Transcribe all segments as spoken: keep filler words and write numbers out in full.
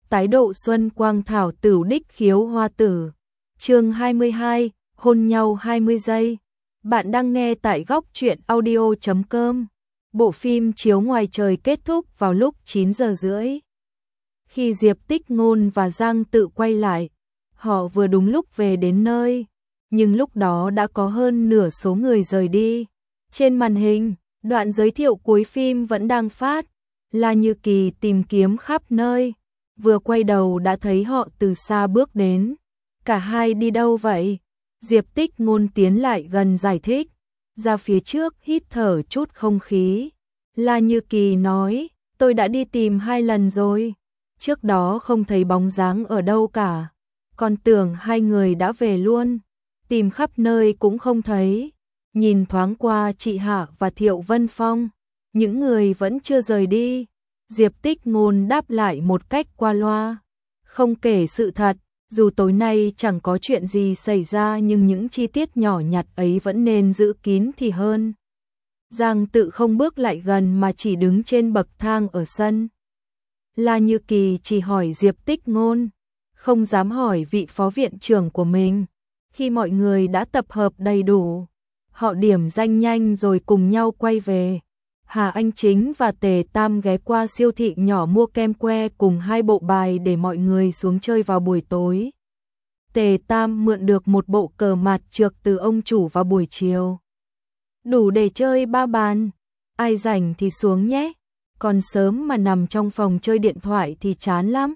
tái độ xuân quang thảo tửu đích khiếu hoa tử. Chương hai mươi hai, hôn nhau hai mươi giây. Bạn đang nghe tại góc truyện audio chấm com. Bộ phim chiếu ngoài trời kết thúc vào lúc chín giờ rưỡi. Khi Diệp Tích Ngôn và Giang Tự quay lại, họ vừa đúng lúc về đến nơi, nhưng lúc đó đã có hơn nửa số người rời đi. Trên màn hình, đoạn giới thiệu cuối phim vẫn đang phát, La Như Kỳ tìm kiếm khắp nơi, vừa quay đầu đã thấy họ từ xa bước đến. Cả hai đi đâu vậy? Diệp Tích Ngôn tiến lại gần giải thích, ra phía trước hít thở chút không khí. La Như Kỳ nói, tôi đã đi tìm hai lần rồi, trước đó không thấy bóng dáng ở đâu cả, còn tưởng hai người đã về luôn, tìm khắp nơi cũng không thấy. Nhìn thoáng qua chị Hạ và Thiệu Vân Phong, những người vẫn chưa rời đi. Diệp Tích Ngôn đáp lại một cách qua loa, không kể sự thật, dù tối nay chẳng có chuyện gì xảy ra nhưng những chi tiết nhỏ nhặt ấy vẫn nên giữ kín thì hơn. Giang Tự không bước lại gần mà chỉ đứng trên bậc thang ở sân. La Như Kỳ chỉ hỏi Diệp Tích Ngôn, không dám hỏi vị phó viện trưởng của mình. Khi mọi người đã tập hợp đầy đủ, họ điểm danh nhanh rồi cùng nhau quay về. Hà Anh Chính và Tề Tam ghé qua siêu thị nhỏ mua kem que cùng hai bộ bài để mọi người xuống chơi vào buổi tối. Tề Tam mượn được một bộ cờ mặt trược từ ông chủ vào buổi chiều, đủ để chơi ba bàn. Ai rảnh thì xuống nhé, còn sớm mà nằm trong phòng chơi điện thoại thì chán lắm.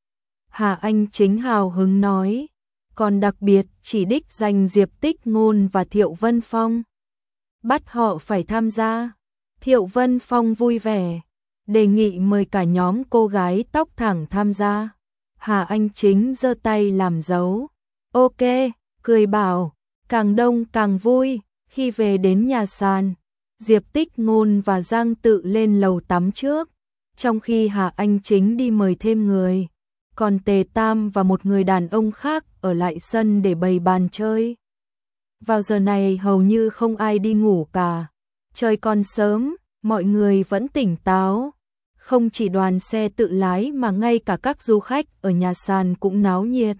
Hà Anh Chính hào hứng nói, còn đặc biệt chỉ đích danh Diệp Tích Ngôn và Thiệu Vân Phong, bắt họ phải tham gia. Thiệu Vân Phong vui vẻ, đề nghị mời cả nhóm cô gái tóc thẳng tham gia. Hà Anh Chính giơ tay làm dấu, ok, cười bảo, càng đông càng vui. Khi về đến nhà sàn, Diệp Tích Ngôn và Giang Tự lên lầu tắm trước, trong khi Hà Anh Chính đi mời thêm người, còn Tề Tam và một người đàn ông khác ở lại sân để bày bàn chơi. Vào giờ này hầu như không ai đi ngủ cả, trời còn sớm, mọi người vẫn tỉnh táo. Không chỉ đoàn xe tự lái mà ngay cả các du khách ở nhà sàn cũng náo nhiệt.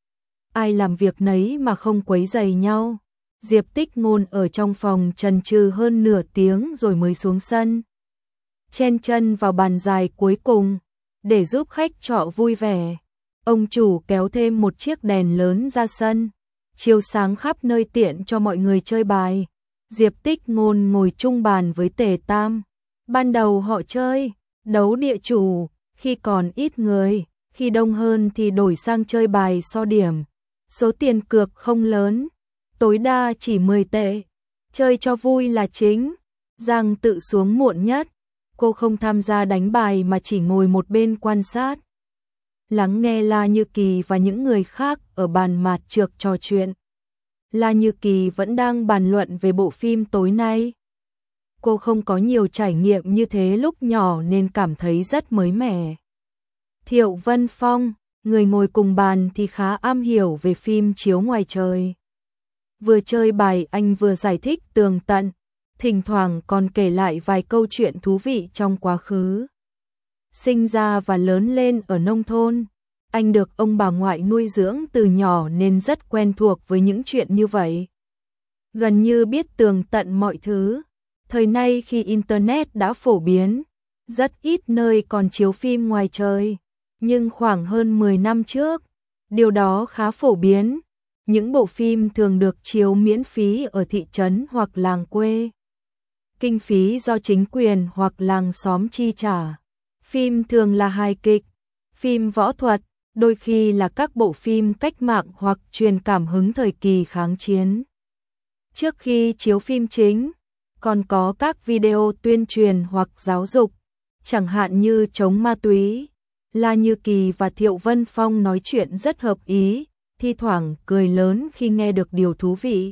Ai làm việc nấy mà không quấy rầy nhau. Diệp Tích Ngôn ở trong phòng chần chừ hơn nửa tiếng rồi mới xuống sân, chen chân vào bàn dài cuối cùng để giúp khách trọ vui vẻ. Ông chủ kéo thêm một chiếc đèn lớn ra sân, chiếu sáng khắp nơi tiện cho mọi người chơi bài. Diệp Tích Ngôn ngồi chung bàn với Tề Tam. Ban đầu họ chơi đấu địa chủ, khi còn ít người, khi đông hơn thì đổi sang chơi bài so điểm. Số tiền cược không lớn, tối đa chỉ mười tệ, chơi cho vui là chính. Giang Tự xuống muộn nhất, cô không tham gia đánh bài mà chỉ ngồi một bên quan sát, lắng nghe La Như Kỳ và những người khác ở bàn mạt trược trò chuyện. La Như Kỳ vẫn đang bàn luận về bộ phim tối nay. Cô không có nhiều trải nghiệm như thế lúc nhỏ nên cảm thấy rất mới mẻ. Thiệu Vân Phong, người ngồi cùng bàn thì khá am hiểu về phim chiếu ngoài trời. Vừa chơi bài anh vừa giải thích tường tận, thỉnh thoảng còn kể lại vài câu chuyện thú vị trong quá khứ. Sinh ra và lớn lên ở nông thôn, anh được ông bà ngoại nuôi dưỡng từ nhỏ nên rất quen thuộc với những chuyện như vậy. Gần như biết tường tận mọi thứ. Thời nay khi Internet đã phổ biến, rất ít nơi còn chiếu phim ngoài trời. Nhưng khoảng hơn mười năm trước, điều đó khá phổ biến. Những bộ phim thường được chiếu miễn phí ở thị trấn hoặc làng quê. Kinh phí do chính quyền hoặc làng xóm chi trả. Phim thường là hài kịch, phim võ thuật, đôi khi là các bộ phim cách mạng hoặc truyền cảm hứng thời kỳ kháng chiến. Trước khi chiếu phim chính, còn có các video tuyên truyền hoặc giáo dục, chẳng hạn như chống ma túy. La Như Kỳ và Thiệu Vân Phong nói chuyện rất hợp ý, thi thoảng cười lớn khi nghe được điều thú vị.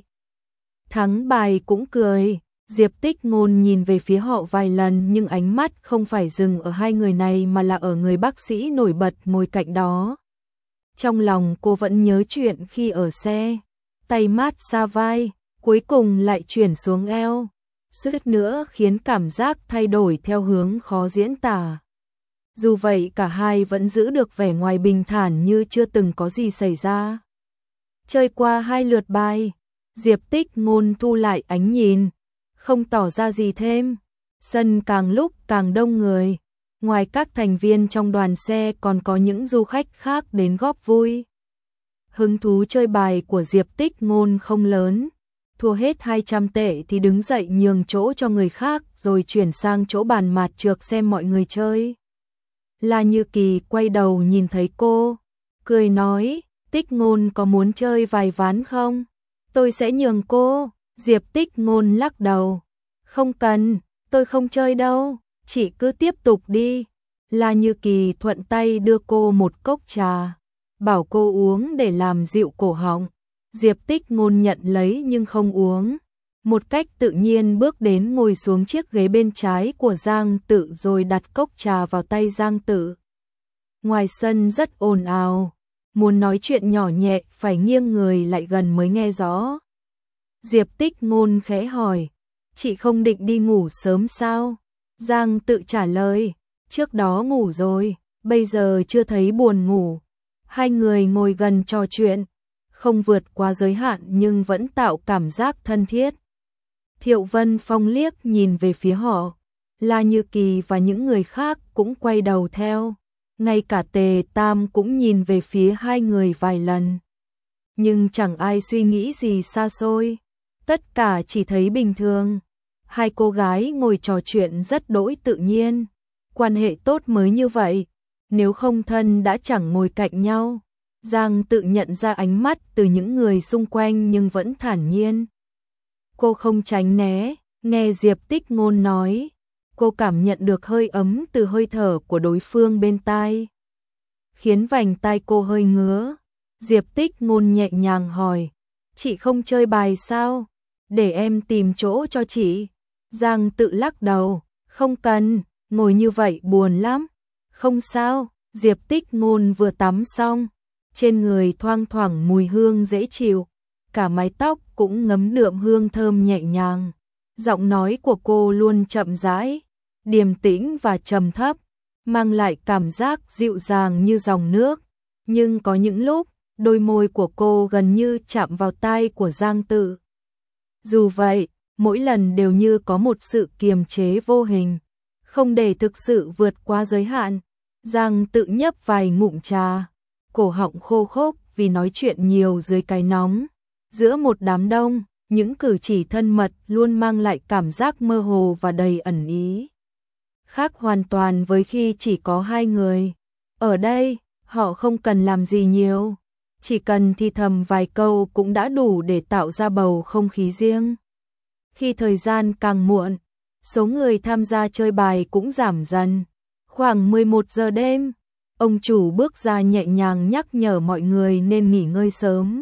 Thắng bài cũng cười. Diệp Tích Ngôn nhìn về phía họ vài lần nhưng ánh mắt không phải dừng ở hai người này mà là ở người bác sĩ nổi bật ngồi cạnh đó. Trong lòng cô vẫn nhớ chuyện khi ở xe, tay mát xa vai, cuối cùng lại chuyển xuống eo, suýt nữa khiến cảm giác thay đổi theo hướng khó diễn tả. Dù vậy cả hai vẫn giữ được vẻ ngoài bình thản như chưa từng có gì xảy ra. Chơi qua hai lượt bài, Diệp Tích Ngôn thu lại ánh nhìn, không tỏ ra gì thêm. Sân càng lúc càng đông người, ngoài các thành viên trong đoàn xe còn có những du khách khác đến góp vui. Hứng thú chơi bài của Diệp Tích Ngôn không lớn, thua hết hai trăm tệ thì đứng dậy nhường chỗ cho người khác rồi chuyển sang chỗ bàn mạt trược xem mọi người chơi. La Như Kỳ quay đầu nhìn thấy cô, cười nói, Tích Ngôn có muốn chơi vài ván không? Tôi sẽ nhường cô. Diệp Tích Ngôn lắc đầu, không cần, tôi không chơi đâu, chị cứ tiếp tục đi. La Như Kỳ thuận tay đưa cô một cốc trà, bảo cô uống để làm dịu cổ họng. Diệp Tích Ngôn nhận lấy nhưng không uống, một cách tự nhiên bước đến ngồi xuống chiếc ghế bên trái của Giang Tự rồi đặt cốc trà vào tay Giang Tự. Ngoài sân rất ồn ào, muốn nói chuyện nhỏ nhẹ phải nghiêng người lại gần mới nghe rõ. Diệp Tích Ngôn khẽ hỏi, chị không định đi ngủ sớm sao? Giang Tự trả lời, trước đó ngủ rồi, bây giờ chưa thấy buồn ngủ. Hai người ngồi gần trò chuyện, không vượt qua giới hạn nhưng vẫn tạo cảm giác thân thiết. Thiệu Vân Phong liếc nhìn về phía họ, La Như Kỳ và những người khác cũng quay đầu theo. Ngay cả Tề Tam cũng nhìn về phía hai người vài lần. Nhưng chẳng ai suy nghĩ gì xa xôi, tất cả chỉ thấy bình thường. Hai cô gái ngồi trò chuyện rất đỗi tự nhiên, quan hệ tốt mới như vậy, nếu không thân đã chẳng ngồi cạnh nhau. Giang Tự nhận ra ánh mắt từ những người xung quanh nhưng vẫn thản nhiên. Cô không tránh né, nghe Diệp Tích Ngôn nói, cô cảm nhận được hơi ấm từ hơi thở của đối phương bên tai, khiến vành tai cô hơi ngứa. Diệp Tích Ngôn nhẹ nhàng hỏi, chị không chơi bài sao? Để em tìm chỗ cho chị. Giang Tự lắc đầu, không cần, ngồi như vậy buồn lắm. Không sao, Diệp Tích Ngôn vừa tắm xong, trên người thoang thoảng mùi hương dễ chịu, cả mái tóc cũng ngấm đượm hương thơm nhẹ nhàng. Giọng nói của cô luôn chậm rãi, điềm tĩnh và trầm thấp, mang lại cảm giác dịu dàng như dòng nước. Nhưng có những lúc, đôi môi của cô gần như chạm vào tai của Giang Tự. Dù vậy, mỗi lần đều như có một sự kiềm chế vô hình, không để thực sự vượt qua giới hạn. Giang Tự nhấp vài ngụm trà, cổ họng khô khốc vì nói chuyện nhiều dưới cái nóng. Giữa một đám đông, những cử chỉ thân mật luôn mang lại cảm giác mơ hồ và đầy ẩn ý. Khác hoàn toàn với khi chỉ có hai người. Ở đây, họ không cần làm gì nhiều, chỉ cần thì thầm vài câu cũng đã đủ để tạo ra bầu không khí riêng. Khi thời gian càng muộn, số người tham gia chơi bài cũng giảm dần. Khoảng mười một giờ đêm, ông chủ bước ra nhẹ nhàng nhắc nhở mọi người nên nghỉ ngơi sớm.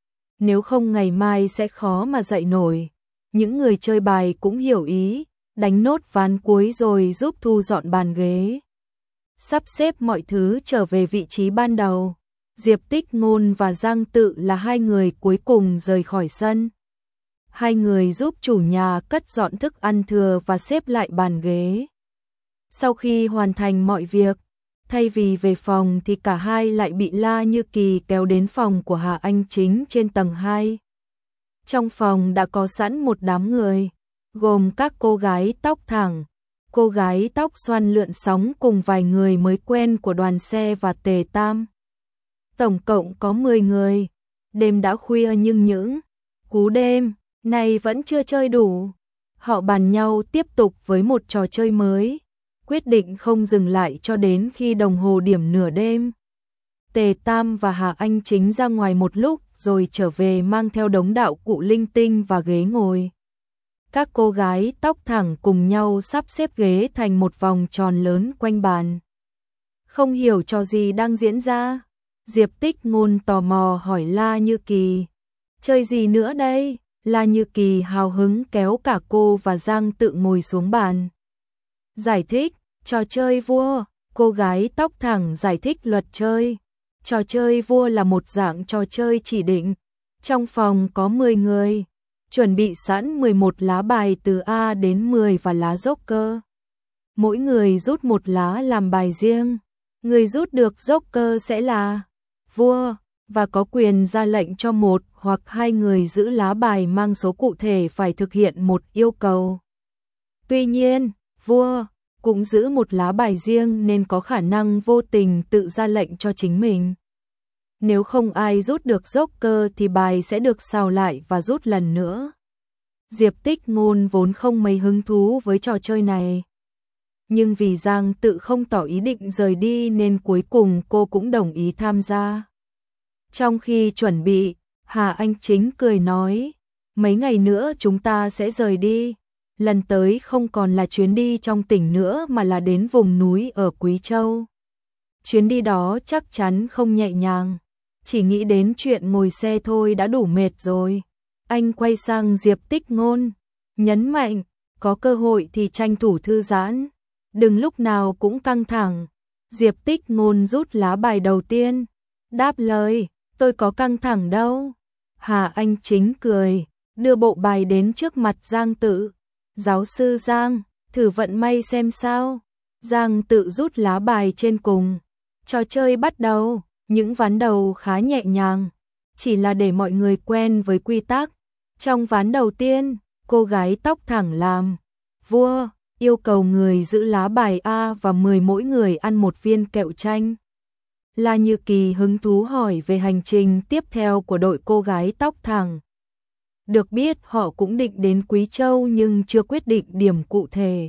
Nếu không ngày mai sẽ khó mà dậy nổi. Những người chơi bài cũng hiểu ý, đánh nốt ván cuối rồi giúp thu dọn bàn ghế, sắp xếp mọi thứ trở về vị trí ban đầu. Diệp Tích Ngôn và Giang Tự là hai người cuối cùng rời khỏi sân. Hai người giúp chủ nhà cất dọn thức ăn thừa và xếp lại bàn ghế. Sau khi hoàn thành mọi việc, thay vì về phòng thì cả hai lại bị La Như Kỳ kéo đến phòng của Hà Anh Chính trên tầng hai. Trong phòng đã có sẵn một đám người, gồm các cô gái tóc thẳng, cô gái tóc xoăn lượn sóng cùng vài người mới quen của đoàn xe và Tề Tam. Tổng cộng có mười người. Đêm đã khuya nhưng những cú đêm này vẫn chưa chơi đủ. Họ bàn nhau tiếp tục với một trò chơi mới, quyết định không dừng lại cho đến khi đồng hồ điểm nửa đêm. Tề Tam và Hà Anh Chính ra ngoài một lúc rồi trở về mang theo đống đạo cụ linh tinh và ghế ngồi. Các cô gái tóc thẳng cùng nhau sắp xếp ghế thành một vòng tròn lớn quanh bàn. Không hiểu trò gì đang diễn ra, Diệp Tích Ngôn tò mò hỏi La Như Kỳ, chơi gì nữa đây? La Như Kỳ hào hứng kéo cả cô và Giang Tự ngồi xuống bàn. Giải thích, trò chơi vua, cô gái tóc thẳng giải thích luật chơi. Trò chơi vua là một dạng trò chơi chỉ định. Trong phòng có mười người, chuẩn bị sẵn mười một lá bài từ A đến mười và lá joker. mỗi người rút một lá làm bài riêng. Người rút được Joker sẽ là vua, và có quyền ra lệnh cho một hoặc hai người giữ lá bài mang số cụ thể phải thực hiện một yêu cầu. Tuy nhiên, vua cũng giữ một lá bài riêng nên có khả năng vô tình tự ra lệnh cho chính mình. Nếu không ai rút được Joker thì bài sẽ được xào lại và rút lần nữa. Diệp Tích Ngôn vốn không mấy hứng thú với trò chơi này. Nhưng vì Giang Tự không tỏ ý định rời đi nên cuối cùng cô cũng đồng ý tham gia. Trong khi chuẩn bị, Hà Anh Chính cười nói, mấy ngày nữa chúng ta sẽ rời đi. Lần tới không còn là chuyến đi trong tỉnh nữa mà là đến vùng núi ở Quý Châu. Chuyến đi đó chắc chắn không nhẹ nhàng. Chỉ nghĩ đến chuyện ngồi xe thôi đã đủ mệt rồi. Anh quay sang Diệp Tích Ngôn, nhấn mạnh, có cơ hội thì tranh thủ thư giãn. Đừng lúc nào cũng căng thẳng. Diệp Tích Ngôn rút lá bài đầu tiên. Đáp lời, tôi có căng thẳng đâu. Hà Anh Chính cười, đưa bộ bài đến trước mặt Giang Tự. Giáo sư Giang, thử vận may xem sao. Giang Tự rút lá bài trên cùng. Trò chơi bắt đầu, những ván đầu khá nhẹ nhàng. Chỉ là để mọi người quen với quy tắc. Trong ván đầu tiên, cô gái tóc thẳng làm vua, yêu cầu người giữ lá bài A và mời mỗi người ăn một viên kẹo chanh. La Như Kỳ hứng thú hỏi về hành trình tiếp theo của đội cô gái tóc thẳng. Được biết họ cũng định đến Quý Châu nhưng chưa quyết định điểm cụ thể.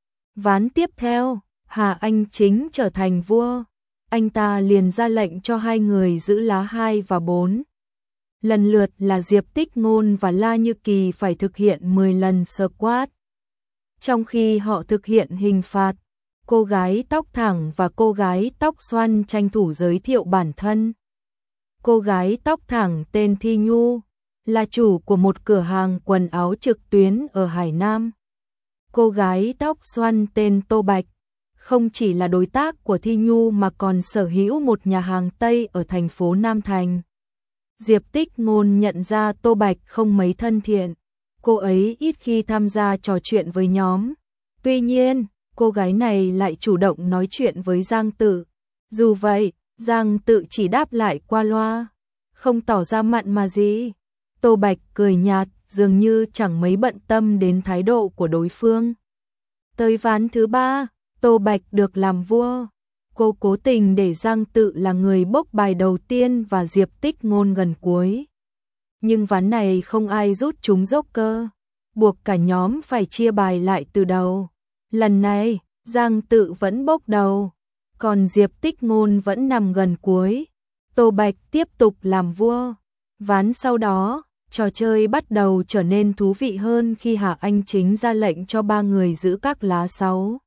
Ván tiếp theo, Hà Anh Chính trở thành vua. Anh ta liền ra lệnh cho hai người giữ lá hai và bốn. Lần lượt là Diệp Tích Ngôn và La Như Kỳ phải thực hiện mười lần squat. Trong khi họ thực hiện hình phạt, cô gái tóc thẳng và cô gái tóc xoăn tranh thủ giới thiệu bản thân. Cô gái tóc thẳng tên Thi Nhu, là chủ của một cửa hàng quần áo trực tuyến ở Hải Nam. Cô gái tóc xoăn tên Tô Bạch, không chỉ là đối tác của Thi Nhu mà còn sở hữu một nhà hàng Tây ở thành phố Nam Thành. Diệp Tích Ngôn nhận ra Tô Bạch không mấy thân thiện, cô ấy ít khi tham gia trò chuyện với nhóm. Tuy nhiên, cô gái này lại chủ động nói chuyện với Giang Tự. Dù vậy, Giang Tự chỉ đáp lại qua loa, không tỏ ra mặn mà gì. Tô Bạch cười nhạt, dường như chẳng mấy bận tâm đến thái độ của đối phương. Tới ván thứ ba, Tô Bạch được làm vua. Cô cố tình để Giang Tự là người bốc bài đầu tiên và Diệp Tích Ngôn gần cuối. Nhưng ván này không ai rút trúng Joker, buộc cả nhóm phải chia bài lại từ đầu. Lần này, Giang Tự vẫn bốc đầu, còn Diệp Tích Ngôn vẫn nằm gần cuối. Tô Bạch tiếp tục làm vua. Ván sau đó, trò chơi bắt đầu trở nên thú vị hơn khi Hà Anh Chính ra lệnh cho ba người giữ các lá sáu,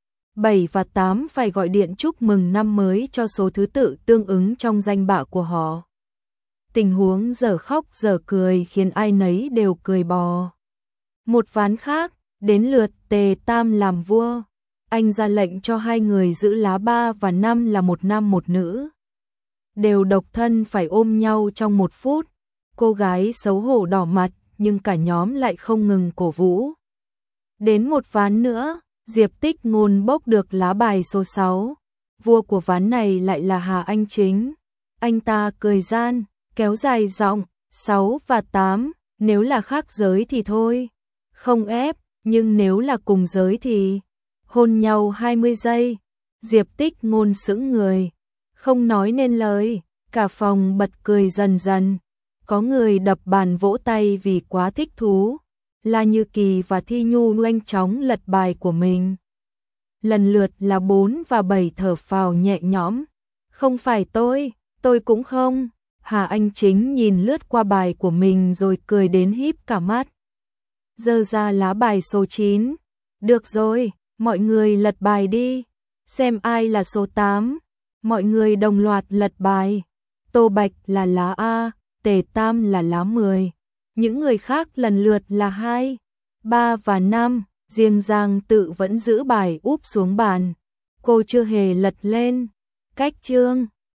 bảy và tám phải gọi điện chúc mừng năm mới cho số thứ tự tương ứng trong danh bạ của họ. Tình huống dở khóc dở cười khiến ai nấy đều cười bò. Một ván khác, đến lượt Tề Tam làm vua. Anh ra lệnh cho hai người giữ lá ba và năm là một nam một nữ. Đều độc thân phải ôm nhau trong một phút. Cô gái xấu hổ đỏ mặt nhưng cả nhóm lại không ngừng cổ vũ. Đến một ván nữa, Diệp Tích Ngôn bốc được lá bài số sáu. Vua của ván này lại là Hà Anh Chính. Anh ta cười gian, kéo dài giọng, sáu và tám, nếu là khác giới thì thôi. Không ép, nhưng nếu là cùng giới thì hôn nhau hai mươi giây. Diệp Tích Ngôn sững người, không nói nên lời, cả phòng bật cười dần dần. Có người đập bàn vỗ tay vì quá thích thú. La Như Kỳ và Thi Nhu nhanh chóng lật bài của mình. Lần lượt là bốn và bảy thở phào nhẹ nhõm. Không phải tôi, tôi cũng không. Hà Anh Chính nhìn lướt qua bài của mình rồi cười đến híp cả mắt. Giơ ra lá bài số chín. Được rồi, mọi người lật bài đi. Xem ai là số tám. Mọi người đồng loạt lật bài. Tô Bạch là lá A, Tề Tam là lá mười. Những người khác lần lượt là hai, ba và năm, riêng Giang Tự vẫn giữ bài úp xuống bàn. Cô chưa hề lật lên. Cách chương